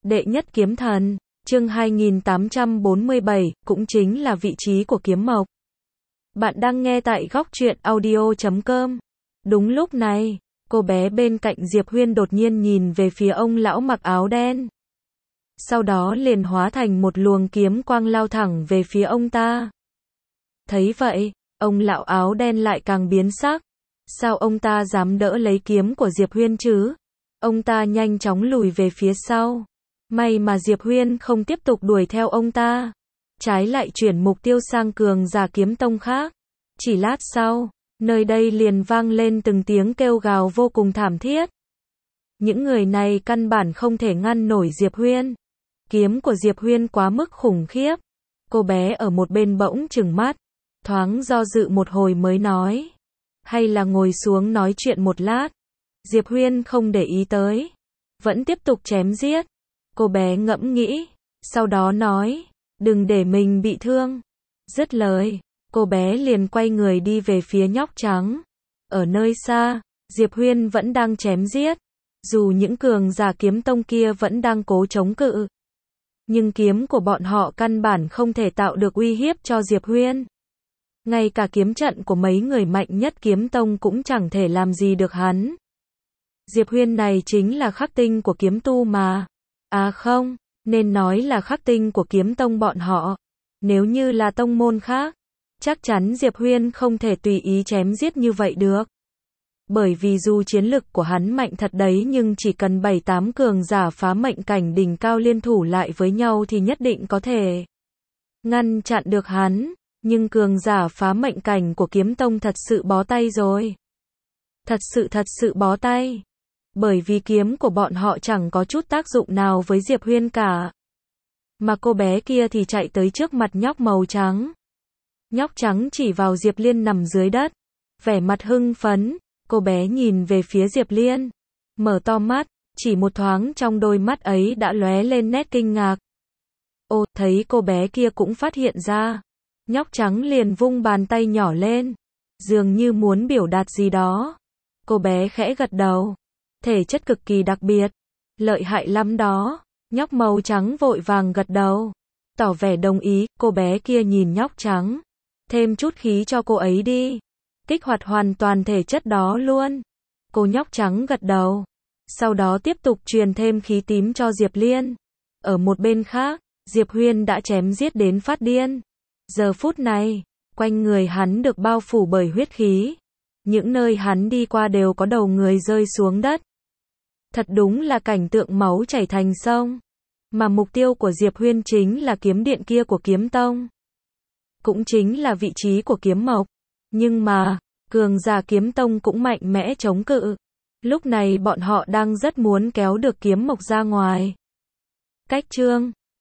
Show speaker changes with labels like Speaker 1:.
Speaker 1: Đệ nhất kiếm thần, chương 2847, cũng chính là vị trí của kiếm mộc. Bạn đang nghe tại góc truyện audio.com. Đúng lúc này, cô bé bên cạnh Diệp Huyên đột nhiên nhìn về phía ông lão mặc áo đen. Sau đó liền hóa thành một luồng kiếm quang lao thẳng về phía ông ta. Thấy vậy, ông lão áo đen lại càng biến sắc. Sao ông ta dám đỡ lấy kiếm của Diệp Huyên chứ? Ông ta nhanh chóng lùi về phía sau. May mà Diệp Huyên không tiếp tục đuổi theo ông ta. Trái lại chuyển mục tiêu sang cường giả kiếm tông khác. Chỉ lát sau, nơi đây liền vang lên từng tiếng kêu gào vô cùng thảm thiết. Những người này căn bản không thể ngăn nổi Diệp Huyên. Kiếm của Diệp Huyên quá mức khủng khiếp. Cô bé ở một bên bỗng trừng mắt, thoáng do dự một hồi mới nói. Hay là ngồi xuống nói chuyện một lát. Diệp Huyên không để ý tới, vẫn tiếp tục chém giết. Cô bé ngẫm nghĩ, sau đó nói, đừng để mình bị thương. Dứt lời, cô bé liền quay người đi về phía nhóc trắng. Ở nơi xa, Diệp Huyên vẫn đang chém giết. Dù những cường giả kiếm tông kia vẫn đang cố chống cự, nhưng kiếm của bọn họ căn bản không thể tạo được uy hiếp cho Diệp Huyên. Ngay cả kiếm trận của mấy người mạnh nhất kiếm tông cũng chẳng thể làm gì được hắn. Diệp Huyên này chính là khắc tinh của kiếm tu mà. À không, nên nói là khắc tinh của kiếm tông bọn họ. Nếu như là tông môn khác, chắc chắn Diệp Huyên không thể tùy ý chém giết như vậy được. Bởi vì dù chiến lực của hắn mạnh thật đấy nhưng chỉ cần 7-8 cường giả phá mệnh cảnh đỉnh cao liên thủ lại với nhau thì nhất định có thể ngăn chặn được hắn. Nhưng cường giả phá mệnh cảnh của kiếm tông thật sự bó tay rồi. Thật sự bó tay. Bởi vì kiếm của bọn họ chẳng có chút tác dụng nào với Diệp Huyên cả. Mà cô bé kia thì chạy tới trước mặt nhóc màu trắng. Nhóc trắng chỉ vào Diệp Liên nằm dưới đất. Vẻ mặt hưng phấn, cô bé nhìn về phía Diệp Liên. Mở to mắt, chỉ một thoáng trong đôi mắt ấy đã lóe lên nét kinh ngạc. Ô, thấy cô bé kia cũng phát hiện ra. Nhóc trắng liền vung bàn tay nhỏ lên. Dường như muốn biểu đạt gì đó. Cô bé khẽ gật đầu. Thể chất cực kỳ đặc biệt. Lợi hại lắm đó. Nhóc màu trắng vội vàng gật đầu. Tỏ vẻ đồng ý. Cô bé kia nhìn nhóc trắng. Thêm chút khí cho cô ấy đi. Kích hoạt hoàn toàn thể chất đó luôn. Cô nhóc trắng gật đầu. Sau đó tiếp tục truyền thêm khí tím cho Diệp Liên. Ở một bên khác, Diệp Huyên đã chém giết đến phát điên. Giờ phút này, quanh người hắn được bao phủ bởi huyết khí. Những nơi hắn đi qua đều có đầu người rơi xuống đất. Thật đúng là cảnh tượng máu chảy thành sông. Mà mục tiêu của Diệp Huyên chính là kiếm điện kia của kiếm tông. Cũng chính là vị trí của kiếm mộc. Nhưng mà, cường giả kiếm tông cũng mạnh mẽ chống cự. Lúc này bọn họ đang rất muốn kéo được kiếm mộc ra ngoài. Cách chương